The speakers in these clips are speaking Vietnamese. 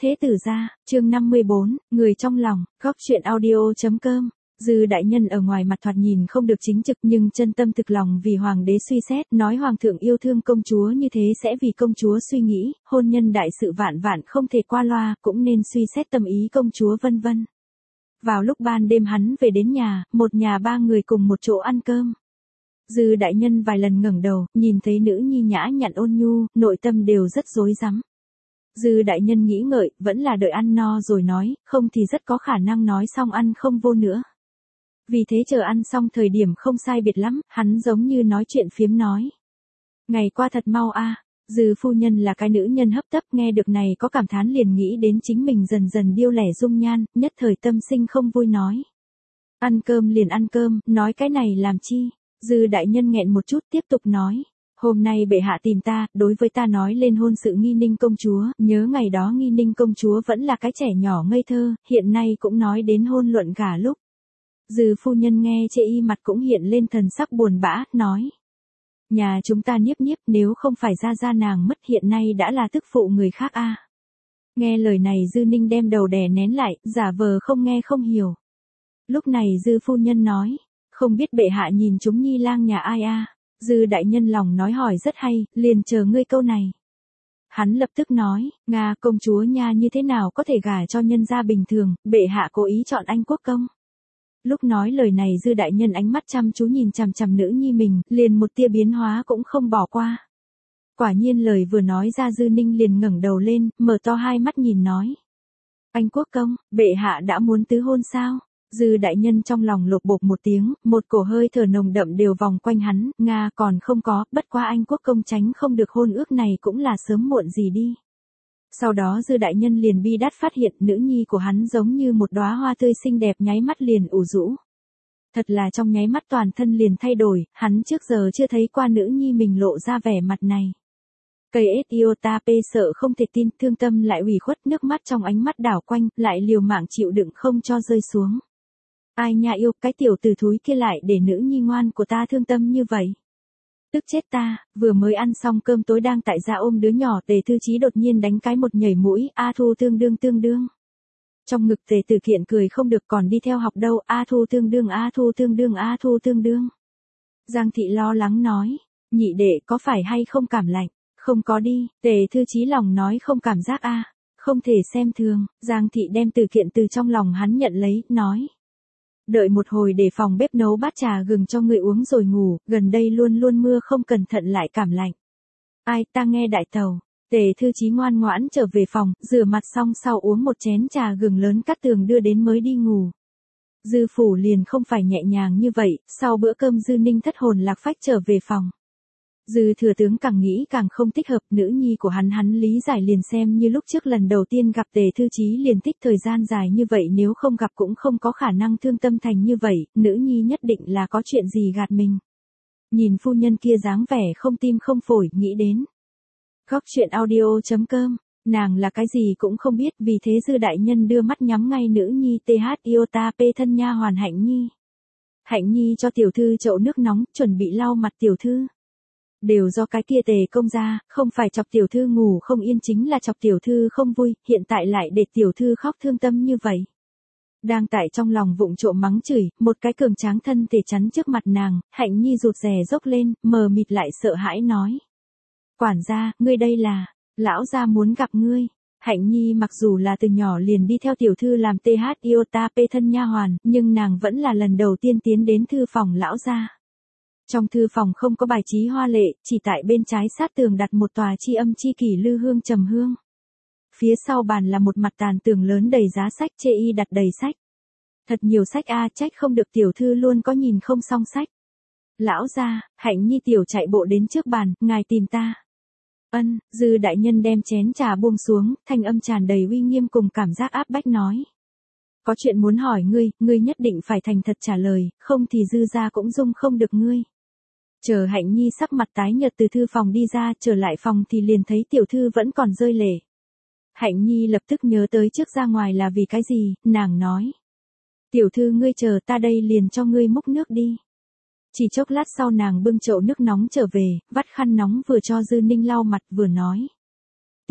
Thế tử gia, chương 54, người trong lòng, góc chuyện audio.com. Dư đại nhân ở ngoài mặt thoạt nhìn không được chính trực nhưng chân tâm thực lòng vì hoàng đế suy xét, nói hoàng thượng yêu thương công chúa như thế sẽ vì công chúa suy nghĩ, hôn nhân đại sự vạn vạn không thể qua loa, cũng nên suy xét tâm ý công chúa vân vân. Vào lúc ban đêm hắn về đến nhà, một nhà ba người cùng một chỗ ăn cơm. Dư đại nhân vài lần ngẩng đầu, nhìn thấy nữ nhi nhã nhặn ôn nhu, nội tâm đều rất rối rắm. Dư đại nhân nghĩ ngợi, vẫn là đợi ăn no rồi nói, không thì rất có khả năng nói xong ăn không vô nữa. Vì thế chờ ăn xong thời điểm không sai biệt lắm, hắn giống như nói chuyện phiếm nói. Ngày qua thật mau a. Dư phu nhân là cái nữ nhân hấp tấp, nghe được này có cảm thán liền nghĩ đến chính mình dần dần điêu lẻ dung nhan, nhất thời tâm sinh không vui nói. Ăn cơm liền ăn cơm, nói cái này làm chi? Dư đại nhân nghẹn một chút tiếp tục nói. Hôm nay bệ hạ tìm ta, đối với ta nói lên hôn sự Nghi Ninh công chúa, nhớ ngày đó Nghi Ninh công chúa vẫn là cái trẻ nhỏ ngây thơ, hiện nay cũng nói đến hôn luận gả lúc. Dư phu nhân nghe chê y mặt cũng hiện lên thần sắc buồn bã, nói. Nhà chúng ta nhiếp nhiếp nếu không phải ra nàng mất hiện nay đã là tức phụ người khác a. Nghe lời này Dư Ninh đem đầu đè nén lại, giả vờ không nghe không hiểu. Lúc này Dư phu nhân nói, không biết bệ hạ nhìn chúng nhi lang nhà ai a. Dư đại nhân lòng nói hỏi rất hay, liền chờ ngươi câu này. Hắn lập tức nói, Nga công chúa nha như thế nào có thể gả cho nhân gia bình thường, bệ hạ cố ý chọn anh quốc công. Lúc nói lời này Dư đại nhân ánh mắt chăm chú nhìn chằm chằm nữ nhi mình, liền một tia biến hóa cũng không bỏ qua. Quả nhiên lời vừa nói ra Dư Ninh liền ngẩng đầu lên, mở to hai mắt nhìn nói. Anh quốc công, bệ hạ đã muốn tứ hôn sao? Dư đại nhân trong lòng lột bột một tiếng, một cổ hơi thở nồng đậm đều vòng quanh hắn, Nga còn không có, bất quá anh quốc công tránh không được hôn ước này cũng là sớm muộn gì đi. Sau đó Dư đại nhân liền bi đát phát hiện nữ nhi của hắn giống như một đóa hoa tươi xinh đẹp nháy mắt liền ủ rũ. Thật là trong nháy mắt toàn thân liền thay đổi, hắn trước giờ chưa thấy qua nữ nhi mình lộ ra vẻ mặt này. Cây Ethiopia sợ không thể tin, thương tâm lại ủy khuất, nước mắt trong ánh mắt đảo quanh, lại liều mạng chịu đựng không cho rơi xuống. Ai nha yêu, cái tiểu tử thúi kia lại để nữ nhi ngoan của ta thương tâm như vậy. Tức chết ta, vừa mới ăn xong cơm tối đang tại gia ôm đứa nhỏ Tề Thư Chí đột nhiên đánh cái một nhảy mũi, A Thu tương đương. Trong ngực Tề Tử Kiện cười không được còn đi theo học đâu, A Thu tương đương. Giang thị lo lắng nói, nhị đệ có phải hay không cảm lạnh, không có đi, Tề Thư Chí lòng nói không cảm giác a, không thể xem thường, Giang thị đem Tử Kiện từ trong lòng hắn nhận lấy, nói. Đợi một hồi để phòng bếp nấu bát trà gừng cho người uống rồi ngủ, gần đây luôn mưa không cẩn thận lại cảm lạnh. Ai ta nghe đại tàu, Tề Thư Chí ngoan ngoãn trở về phòng, rửa mặt xong sau uống một chén trà gừng lớn cắt tường đưa đến mới đi ngủ. Dư phủ liền không phải nhẹ nhàng như vậy, sau bữa cơm Dư Ninh thất hồn lạc phách trở về phòng. Dư thừa tướng càng nghĩ càng không thích hợp, nữ nhi của hắn lý giải liền xem như lúc trước lần đầu tiên gặp Tề Thư Chí liền thích thời gian dài như vậy, nếu không gặp cũng không có khả năng thương tâm thành như vậy, nữ nhi nhất định là có chuyện gì gạt mình. Nhìn phu nhân kia dáng vẻ không tim không phổi, nghĩ đến. Góc chuyện audio.com, nàng là cái gì cũng không biết, vì thế Dư đại nhân đưa mắt nhắm ngay nữ nhi THIOTAP thân nha hoàn Hạnh Nhi. Hạnh Nhi cho tiểu thư chậu nước nóng, chuẩn bị lau mặt tiểu thư. Đều do cái kia Tề công gia, không phải chọc tiểu thư ngủ không yên chính là chọc tiểu thư không vui, hiện tại lại để tiểu thư khóc thương tâm như vậy. Đang tại trong lòng vụng trộm mắng chửi, một cái cường tráng thân thể chắn trước mặt nàng, Hạnh Nhi rụt rè dốc lên, mờ mịt lại sợ hãi nói. Quản gia, ngươi đây là, lão gia muốn gặp ngươi. Hạnh Nhi mặc dù là từ nhỏ liền đi theo tiểu thư làm THIOTAP thân nha hoàn, nhưng nàng vẫn là lần đầu tiên tiến đến thư phòng lão gia. Trong thư phòng không có bài trí hoa lệ, chỉ tại bên trái sát tường đặt một tòa chi âm chi kỷ lư hương trầm hương. Phía sau bàn là một mặt tàn tường lớn đầy giá sách, chê y đặt đầy sách. Thật nhiều sách a, trách không được tiểu thư luôn có nhìn không xong sách. Lão gia, Hạnh Nhi tiểu chạy bộ đến trước bàn, ngài tìm ta. Ân, Dư đại nhân đem chén trà buông xuống, thanh âm tràn đầy uy nghiêm cùng cảm giác áp bách nói. Có chuyện muốn hỏi ngươi nhất định phải thành thật trả lời, không thì Dư gia cũng dung không được ngươi. Chờ Hạnh Nhi sắc mặt tái nhợt từ thư phòng đi ra, trở lại phòng thì liền thấy tiểu thư vẫn còn rơi lệ. Hạnh Nhi lập tức nhớ tới trước ra ngoài là vì cái gì, nàng nói. Tiểu thư ngươi chờ ta đây liền cho ngươi múc nước đi. Chỉ chốc lát sau nàng bưng chậu nước nóng trở về, vắt khăn nóng vừa cho Dư Ninh lau mặt vừa nói.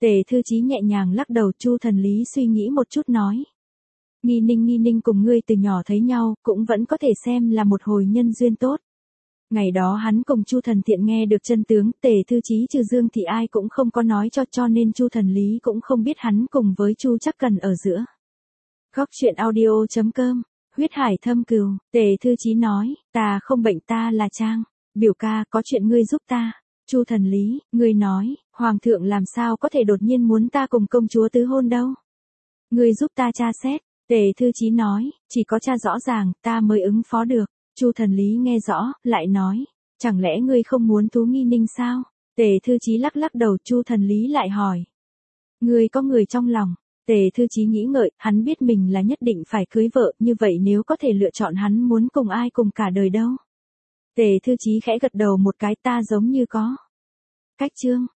Tề Thư Chí nhẹ nhàng lắc đầu. Chu Thần Lý suy nghĩ một chút nói. Nghi ninh cùng ngươi từ nhỏ thấy nhau, cũng vẫn có thể xem là một hồi nhân duyên tốt. Ngày đó hắn cùng Chu Thần Thiện nghe được chân tướng, Tề Thư Chí trừ Dương thì ai cũng không có nói cho nên Chu Thần Lý cũng không biết hắn cùng với Chu Chắc Cần ở giữa. Góc truyện audio.com, huyết hải thâm cừu. Tề Thư Chí nói, ta không bệnh, ta là Trang. Biểu ca, có chuyện ngươi giúp ta. Chu Thần Lý, ngươi nói, Hoàng thượng làm sao có thể đột nhiên muốn ta cùng công chúa tứ hôn đâu. Ngươi giúp ta tra xét. Tề Thư Chí nói, chỉ có tra rõ ràng, ta mới ứng phó được. Chu Thần Lý nghe rõ, lại nói, chẳng lẽ ngươi không muốn Tú Nghi Ninh sao? Tề Thư Chí lắc lắc đầu. Chu Thần Lý lại hỏi, ngươi có người trong lòng? Tề Thư Chí nghĩ ngợi, hắn biết mình là nhất định phải cưới vợ, như vậy nếu có thể lựa chọn hắn muốn cùng ai cùng cả đời đâu? Tề Thư Chí khẽ gật đầu một cái, ta giống như có cách chương.